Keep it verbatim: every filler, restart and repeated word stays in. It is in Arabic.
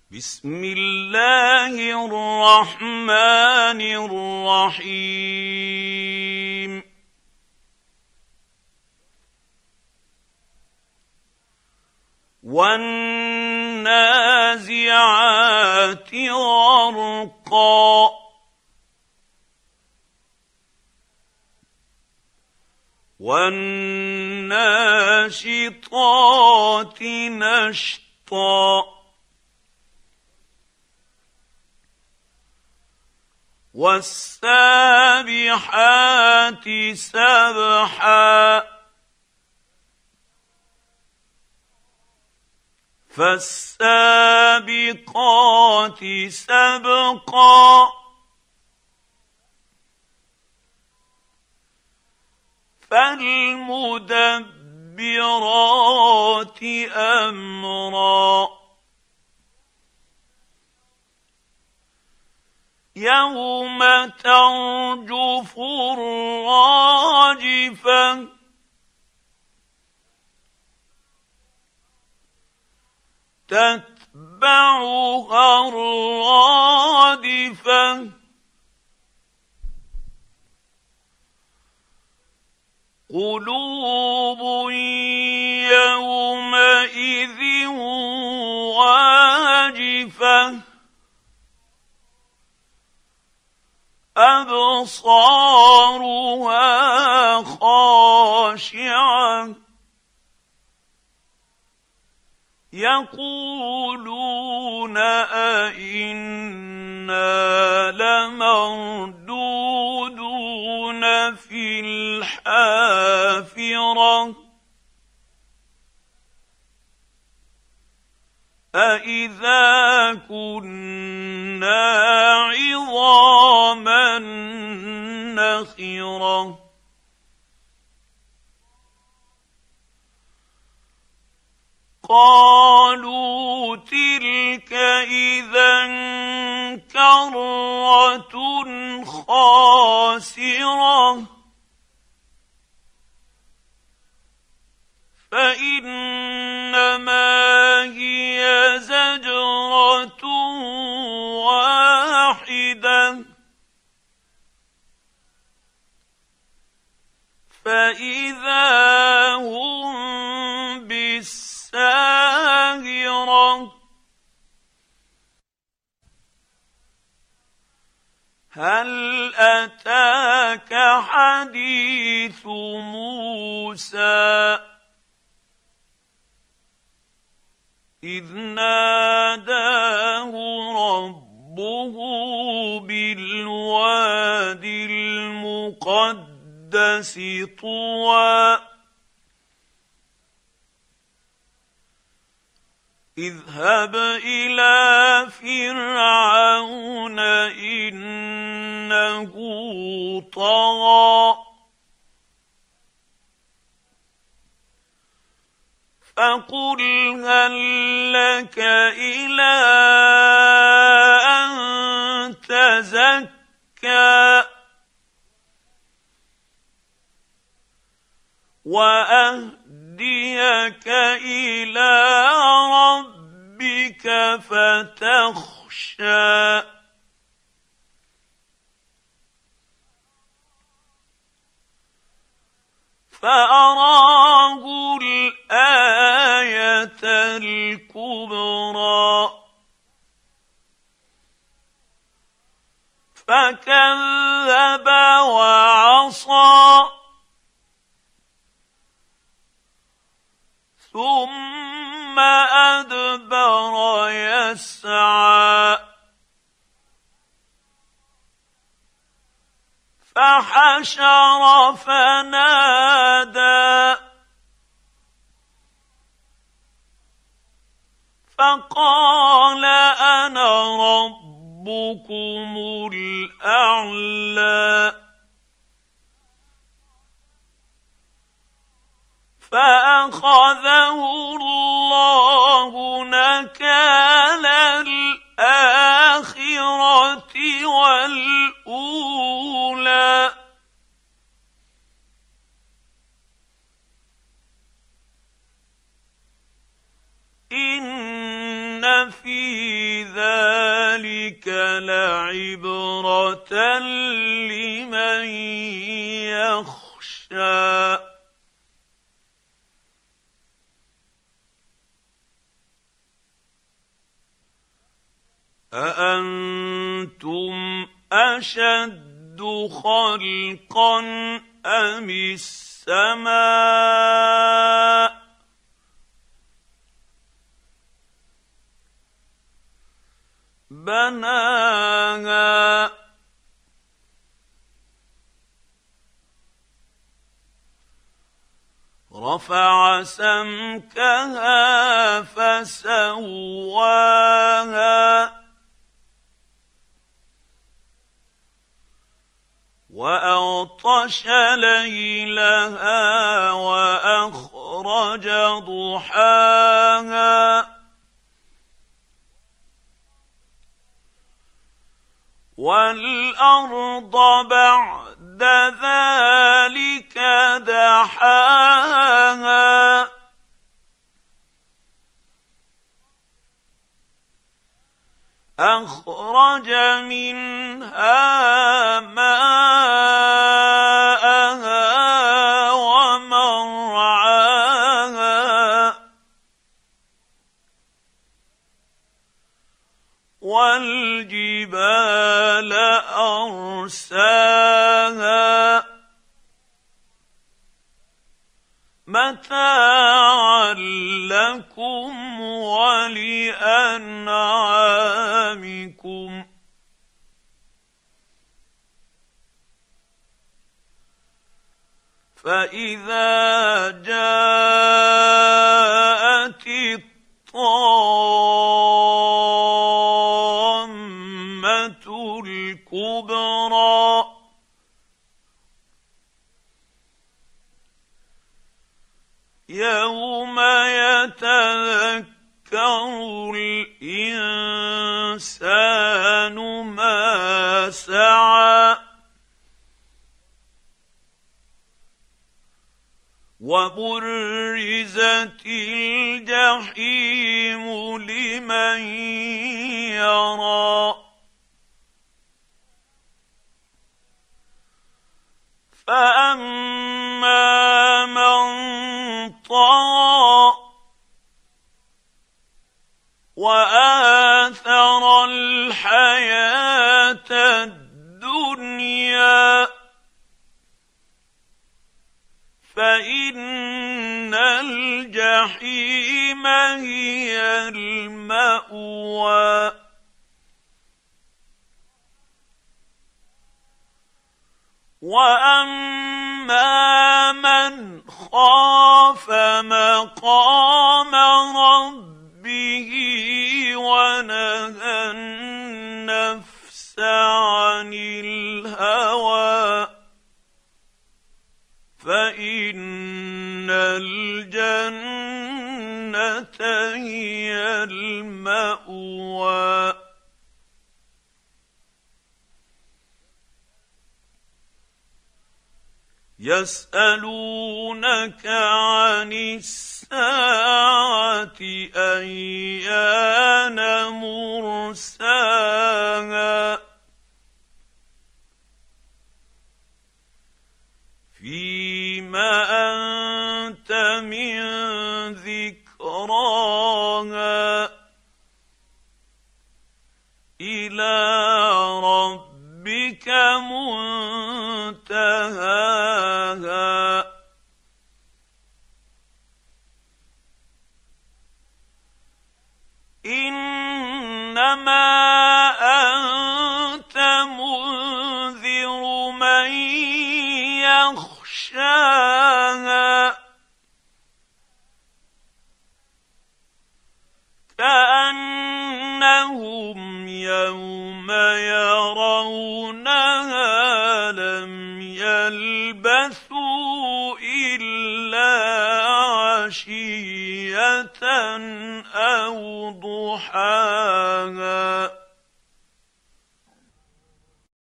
بسم الله الرحمن الرحيم والنازعات غرقا والناشطات نشطا والسابحات سبحا فالسابقات سبقا فالمدبرات أمرا يوم ترجف الراجفة تتبعها الرادفة قلوب يومئذ واجفة أبصارها خاشعة يقولون أئنا لمردودون في الحافرة أئذا كنا عظاما نخرة قالوا تلك إذا كرة خاسرة فإنما هي زجرة واحدة فإذا هم بالساهرة هل أتاك حديث موسى إذ ناداه ربه بالواد المقدس طوى اذهب إلى فرعون إنه طغى فقل هل لك إلى أن تزكى وأهديك إلى ربك فتخشى فأراه الآية الكبرى فكذب وعصى ثم أدبر يسعى فحشر فنادى فقال أنا ربكم الأعلى فأخذه الله نكال الآخرة والأولى إن إن في ذلك لعبرة لمن يخشى أأنتم أشد خلقا أم السماء بناها رفع سمكها فسواها وأغطش ليلها وأخرج ضحاها والأرض بعد ذلك دحاها أخرج منها ماءها ومرعاها والجبال أرساها متاعا لكم ولأنعامكم فإذا جاءت الطامة الكبرى يوم يتذكر الإنسان ما سعى وبرزت الجحيم لمن يرى فأما من طغى وآثر الحياة الدنيا فإن الجحيم هي المأوى وأما من خاف مقام ربه ونهى النفس عن الهوى فإن الجنة هي المأوى يسألونك عن الساعة أيان مرساها فيما أنت من ذكراها إلى ربك منتهاها إنما أنت منذر من يخشاها كأنهم يوم يرونها لم يلبثوا إلا عشية أو ضحاها